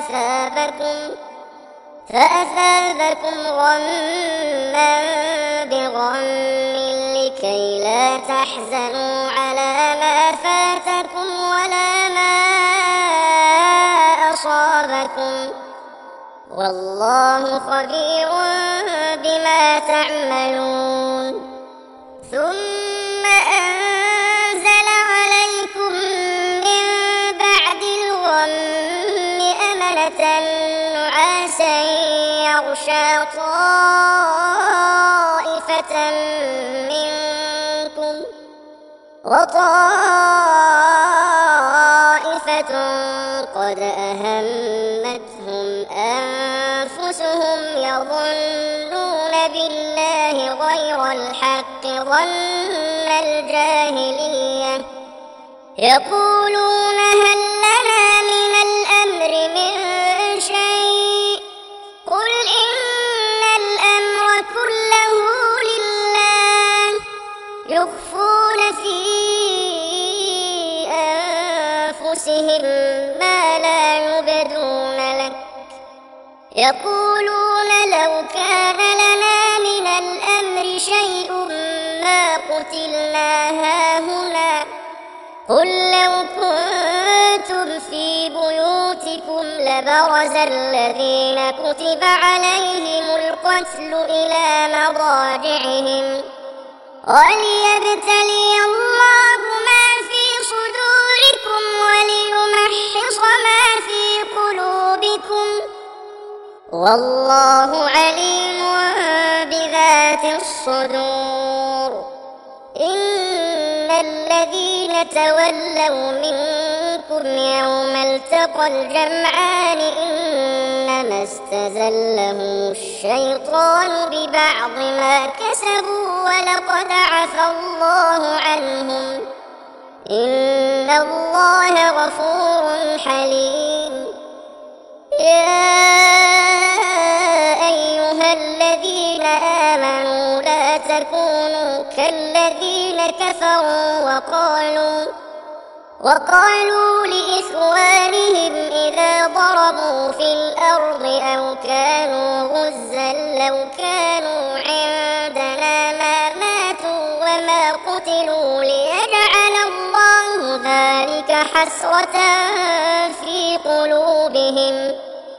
فأثابكم غما بغم لكي لا تحزنوا على ما فاتكم ولا ما أصابكم والله خبير بما تعملون ثم أنزل عليكم من بعد الغم أمنة نعاسا يغشى طائفة منكم وطائفة قد أهمتهم أنفسهم يظنون بالله غير الحق ظن الجاهلية يقولون هل لنا من الأمر من شيء أنفسهم ما لا يبدون لك يقولون لو كان لنا من الأمر شيء ما قتلنا هاهنا قل لو كنتم في بيوتكم لبرز الذين كتب عليهم القتل إلى مضاجعهم وليبتلي الله ما في صدوركم وليمحص ما في قلوبكم والله عليم بذات الصدور إن الذين تولوا منكم يوم التقى الجمعان إنما استزلهم الشيطان ببعض ما كسبوا ولقد عفى الله عنهم إن الله غفور حليم يا أيها الذين آمنوا لا تكونوا كالذين كفروا وقالوا لإخوانهم إذا ضربوا في الأرض أو كانوا غزا لو كانوا عندنا ما ماتوا وما قتلوا ليجعل الله ذلك حسرة في قلوبهم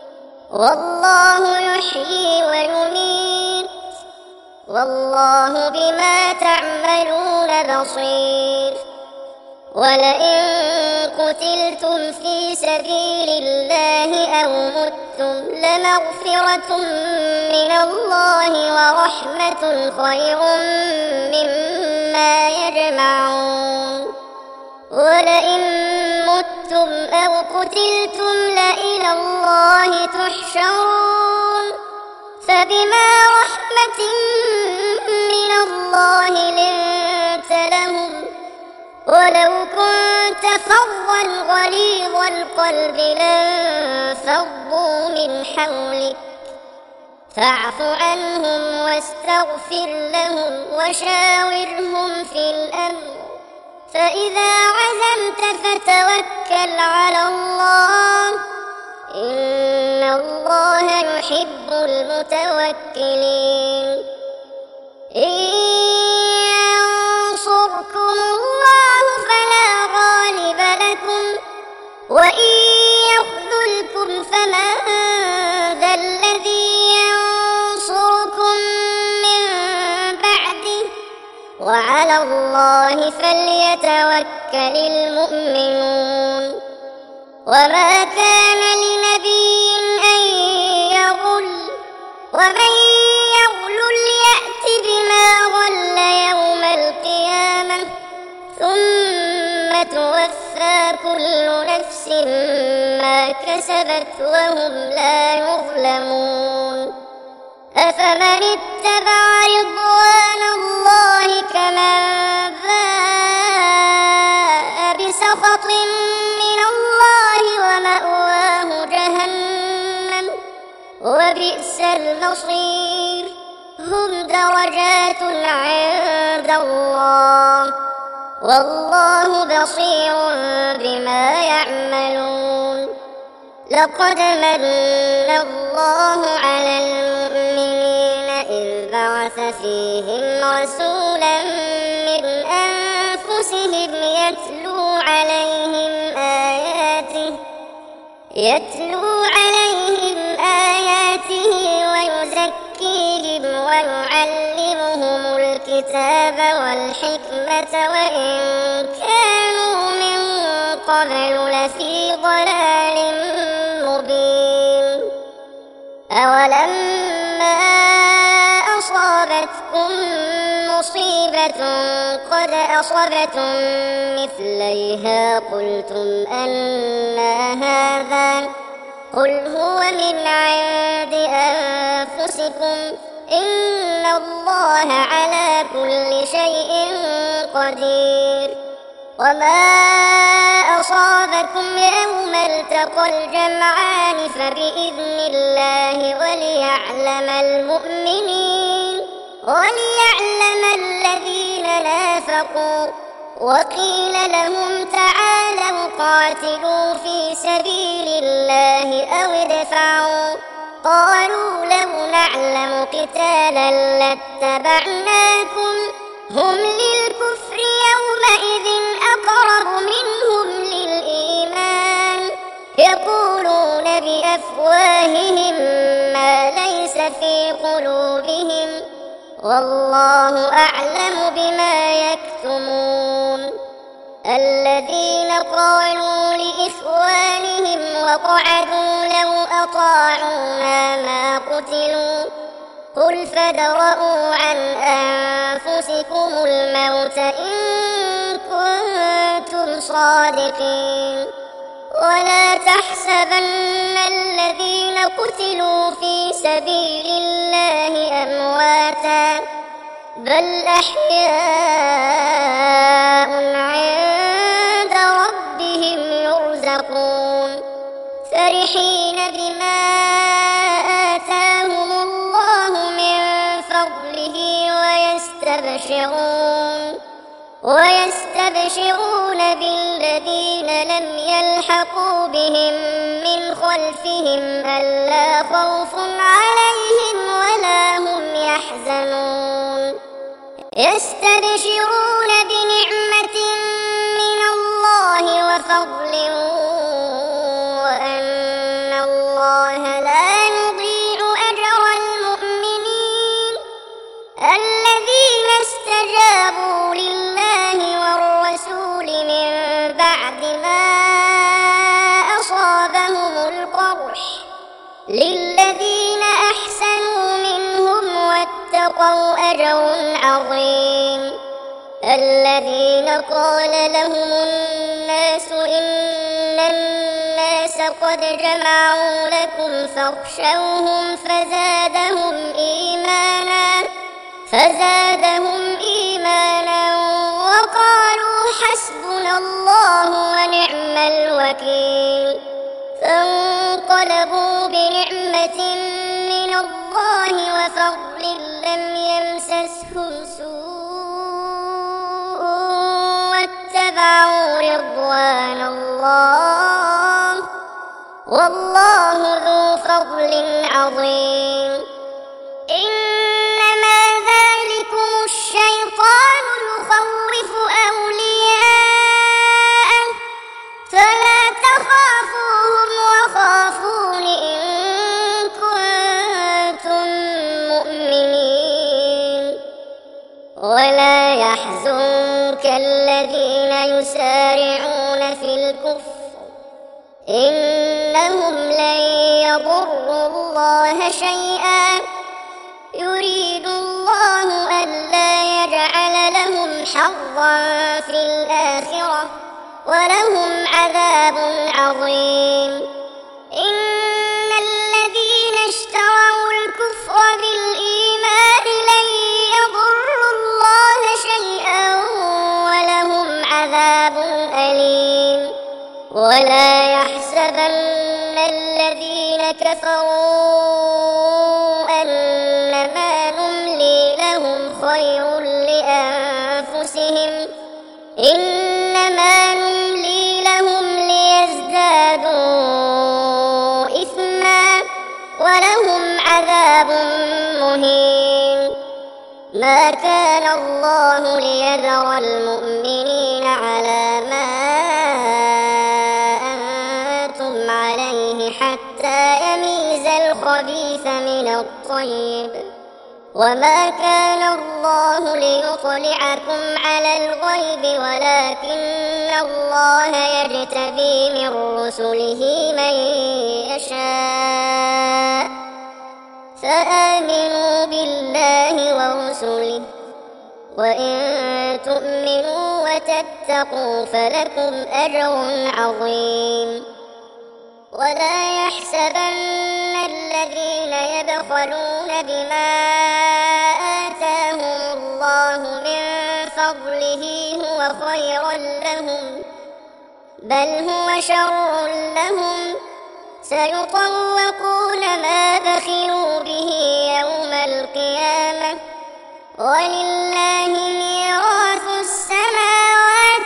والله يحيي ويميت والله بما تعملون بصير ولئن قتلتم في سبيل الله أو متم لمغفرة من الله ورحمة خير مما يجمعون ولئن متم أو قتلتم لإلى الله تحشرون فبما رحمة من الله لنت لهم ولو كنت فظا غليظ القلب لانفضوا من حولك فاعف عنهم واستغفر لهم وشاورهم في الأمر فإذا عزمت فتوكل على الله إن الله يحب المتوكلين إن ينصركم الله فلا غالب لكم وإن يخذلكم فمن ذا الذي ينصركم من بعده وعلى الله فليتوكل المؤمنون وما كان لنبي أن يغل ومن يغل يأت بما غل يوم القيامة ثم توفى كل نفس ما كسبت وهم لا يظلمون أفمن اتبع رضوان الله كمن باء بسخط من الله ومأواه جهنم وبئس المصير هم درجات عند الله والله بصير بما يعملون لقد من الله على المؤمنين إذ بعث فيهم رسولا من أنفسهم يتلو عليهم آياته ويزكيهم ويعلمهم الكتاب والحكمة وإن كانوا من قبل لفي ضلال مبين أولما أصابتكم مصيبة قد أصبتم مثليها قلتم أنى هذا قل هو من عند أنفسكم إن الله على كل شيء قدير وما أصابكم يوم التقى الجمعان فبإذن الله وليعلم المؤمنين وليعلم الذين نافقوا وقيل لهم تعالوا قاتلوا في سبيل الله أو ادفعوا قالوا لو نعلم قتالا لاتبعناكم هم للكفر يومئذ أقرب منهم للإيمان يقولون بأفواههم ما ليس في قلوبهم والله أعلم بما يكتمون الذين قالوا لإخوانهم وقعدوا لو أطاعونا ما قتلوا قل فادرءوا عن أنفسكم الموت إن كنتم صادقين ولا تحسبن الذين قتلوا في سبيل الله أمواتا بل أحياء عند ربهم يرزقون فرحين بما آتاهم الله من فضله ويستبشرون بالذين لم يلحقوا بهم من خلفهم ألا خوف عليهم ولا هم يحزنون يستبشرون بنعمة من الله وفضل وأن الله لا يضيع أجر المؤمنين الذين استجابوا لله والرسول من بعد ما أصابهم القرح للذين أحسنوا منهم واتقوا أجر عظيم الذين قال لهم الناس إن الناس قد جمعوا لكم فاخشوهم فزادهم إيمانا وقالوا حسبنا الله ونعم الوكيل فانقلبوا بنعمة من الله وفضل لم يمسسهم سوء واتبعوا رضوان الله والله ذو فضل عظيم إنما ذلكم الشيطان يخوف أولياءه فلا تخافوهم وخافون إن كنتم مؤمنين ولا يحزنك الذين يسارعون في الكفر إنهم لن يضروا الله شيئا يريد الله ألا يجعل لهم حظا في الآخرة ولهم عذاب عظيم إن الذين اشتروا الكفر بالإيمان لن يضروا الله شيئا ولهم عذاب أليم ولا يحسبن الذين كفروا أنما نملي لهم خير لأنفسهم إنما نملي لهم ليزدادوا إثما ولهم عذاب مهين ما كان الله ليذر المؤمنين على ما أنتم عليه حتى يميز الخبيث من الطيب وما كان الله ليطلعكم على الغيب ولكن الله يجتبي من رسله من يشاء فآمنوا بالله ورسله وإن تؤمنوا وتتقوا فلكم أجر عظيم ولا يحسبن الذين يبخلون بما آتاهم الله من فضله هو خيرا لهم بل هو شر لهم سيطوقون ما بخلوا به يوم القيامة ولله ميراث السماوات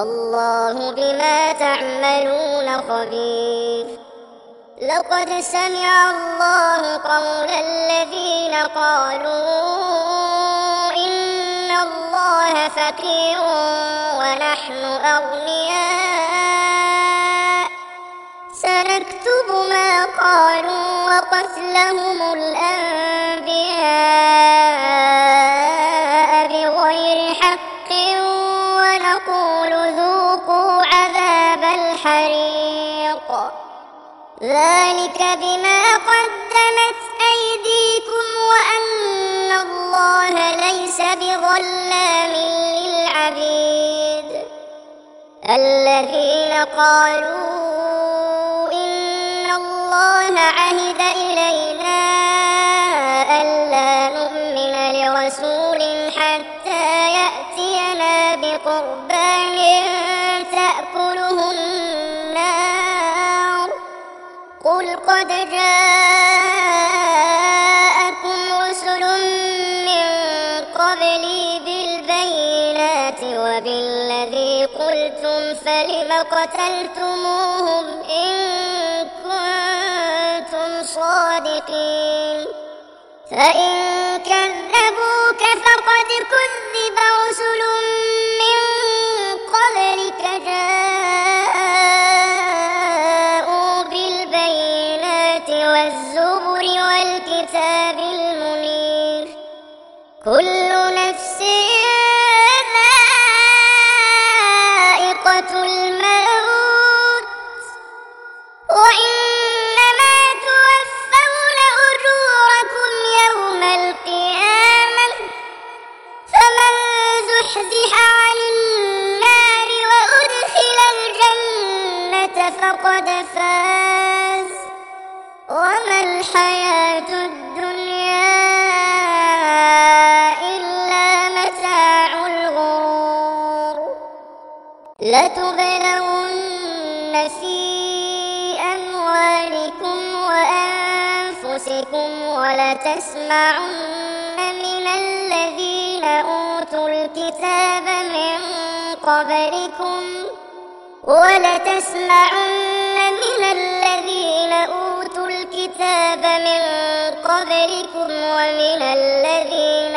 والله بما تعملون خبير. لقد سمع الله قول الذين قالوا إن الله فقير ونحن أغنياء، سنكتب ما قالوا وقتلهم الأنبياء بغير حق، ونقول ذوقوا عذاب الحريق، ذلك بما قدمت أيديكم وأن الله ليس بظلام للعبيد. الذين قالوا إن الله عهد إلينا ألا نؤمن لرسول حتى يأتينا بقربان تأكله النار، قل قد جاءكم رسل من قبلي بالبينات وبالذي قلتم، فلم قتلتموهم إن كنتم صادقين؟ فإن كذبوك فقد كذب رسل من قبلك جاءوا بالبينات والزبر والكتاب المنير، كل نفس ذائقة الموت، وإنما توفون أجوركم يوم القيامة، فمن زحزح عن النار وأدخل الجنة فقد فاز، وما الحياة الدنيا إلا متاع الغرور. لتبلون في أموالكم وأنفسكم ولتسمعن من الذين أوتوا الكتاب من قبلكم ومن الذين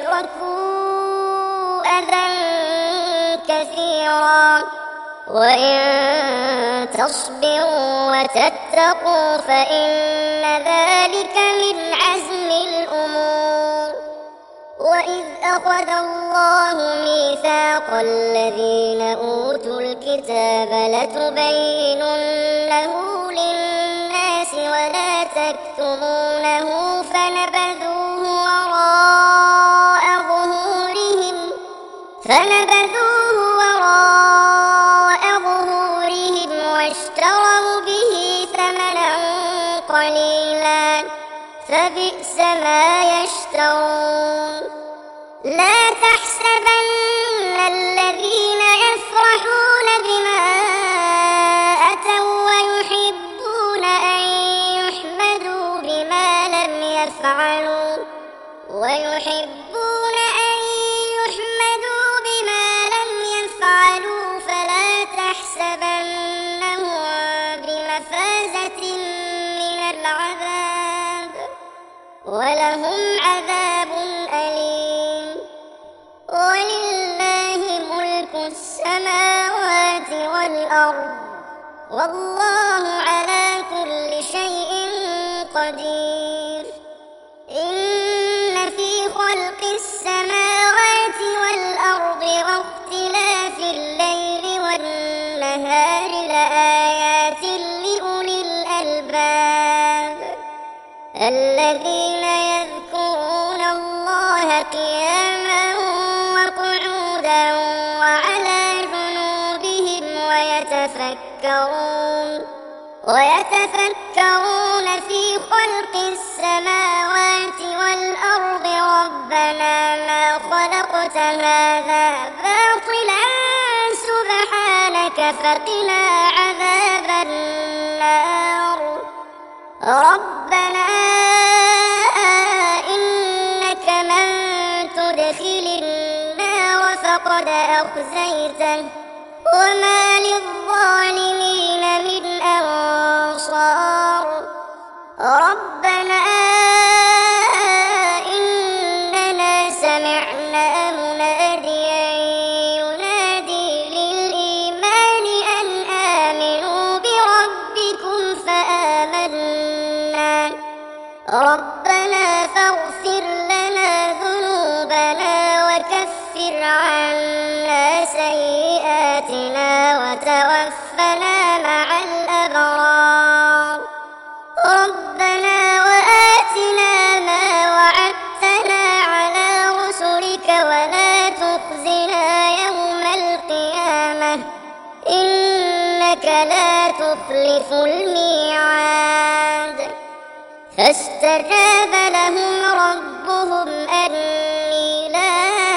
أشركوا أذى كثيرا، وإن تصبروا وتتقوا فإن ذلك من عزم الأمور. وإذ أخذ الله ميثاق الذين أوتوا الكتاب لتبيننه للناس ولا تكتمونه فنبذوه وراء ظهورهم واشتروا به ثمنا قليلا، فبئس ما يشترون. لا تحسبن الذين يفرحون بما أتوا ويحبون أن يحمدوا بما لم يفعلوا فلا تحسبنهم بمفازة من العذاب، ولهم عذاب أليم. ولله ملك السماوات والأرض، والله على كل شيء قدير. إن في خلق السماوات والأرض واختلاف الليل والنهار لآيات لأولي الألباب، الذين يذكرون الله قياما وقعودا وعلى جنوبهم ويتفكرون في خلق السماوات والأرض ربنا ما خلقت هذا باطلا سبحانك فقنا عذاب النار. ربنا إنك من تدخل النار فقد أخزيته وما للظالمين من أنصار ربنا إننا سمعنا مناديا ينادي للإيمان أن آمنوا بربكم فآمنا ربنا فاغفر لنا ذنوبنا وكفر عنا سيئاتنا وتوفنا مع الأبرار ربنا وآتنا ما وعدتنا على رسلك ولا تخزنا يوم القيامة إنك لا تخلف الميعاد فاستجاب لهم ربهم أني لا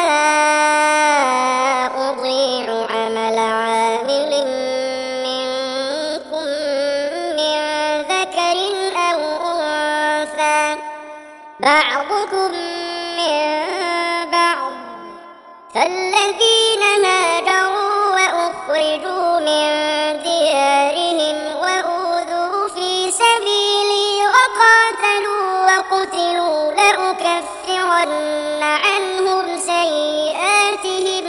أضيع عمل عامل منكم من ذكر أو أنثى بعضكم من بعض فالذين هاجروا وأخرجوا من ديارهم وأوذوا في سبيلي وقتلوا لأكفرن عنهم سيئاتهم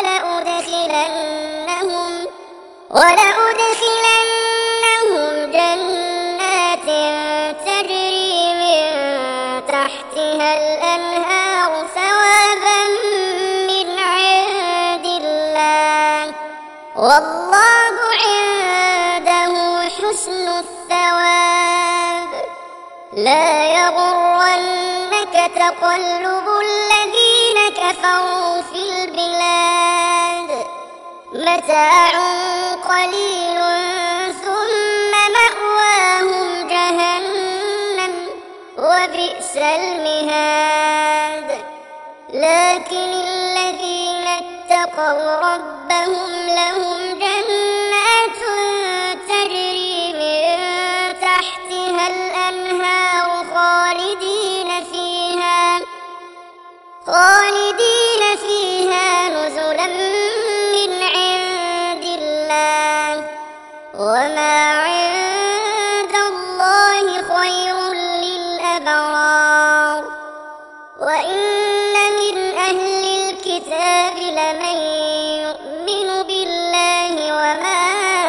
ولأدخلنهم جنات تجري من تحتها الأنهار ثوابا من عند الله والله عنده حسن الثواب لا يغرنك تقلب الذين كفروا في البلاد متاع قليل ثم مأواهم جهنم وبئس المهاد لكن الذين اتقوا ربهم لهم جنات تجري من تحتها الأنهار خالدين فيها نزلا من عند الله وما عند الله خير للأبرار وإن من أهل الكتاب لمن يؤمن بالله وما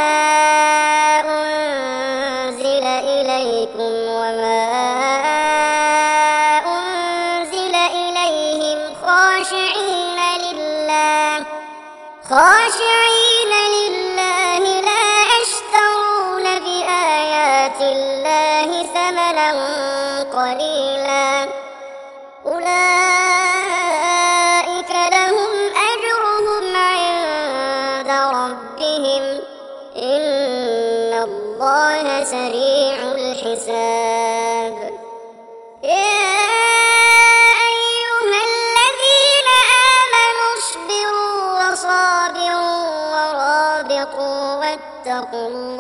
أنزل إليكم وما أنزل إليهم خاشعين لله لا يشترون بآيات الله ثمنا قليلا أولئك لهم أجرهم عند ربهم إن الله سريع الحساب يا أيها الذين آمنوا اصبروا وصابروا ورابطوا واتقوا